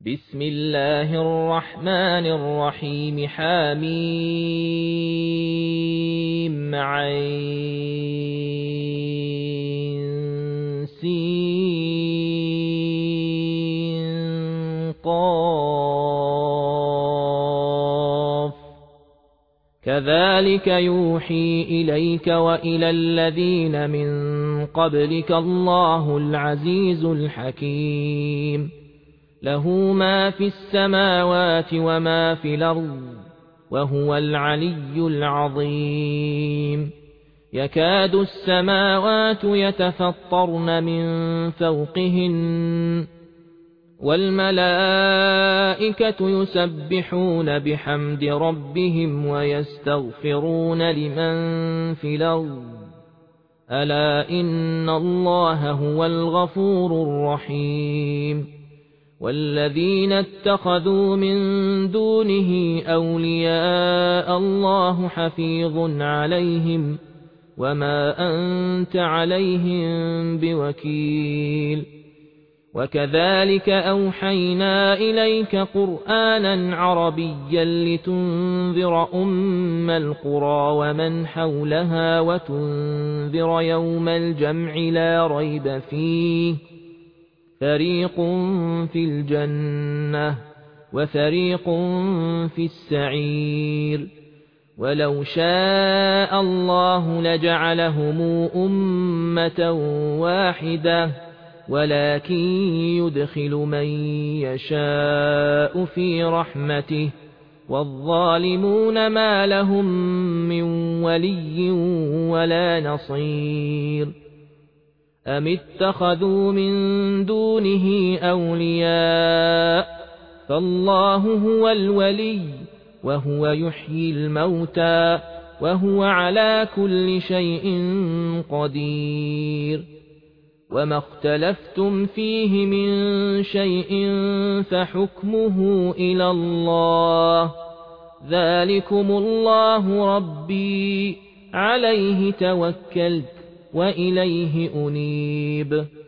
بسم الله الرحمن الرحيم حميم عين سين قاف كذلك يوحي إليك وإلى الذين من قبلك الله العزيز الحكيم له ما في السماوات وما في الأرض وهو العلي العظيم يكاد السماوات يتفطرن من فوقهن والملائكة يسبحون بحمد ربهم ويستغفرون لمن في الأرض ألا إن الله هو الغفور الرحيم والذين اتخذوا من دونه أولياء الله حفيظ عليهم وما أنت عليهم بوكيل وكذلك أوحينا إليك قرآنا عربيا لتنذر أم القرى ومن حولها وتنذر يوم الجمع لا ريب فيه فريق في الجنة وفريق في السعير ولو شاء الله لجعلهم أمة واحدة ولكن يدخل من يشاء في رحمته والظالمون ما لهم من ولي ولا نصير أم اتخذوا من دونه أولياء فالله هو الولي وهو يحيي الموتى وهو على كل شيء قدير وما اختلفتم فيه من شيء فحكمه إلى الله ذلكم الله ربي عليه توكلت وإليه أنيب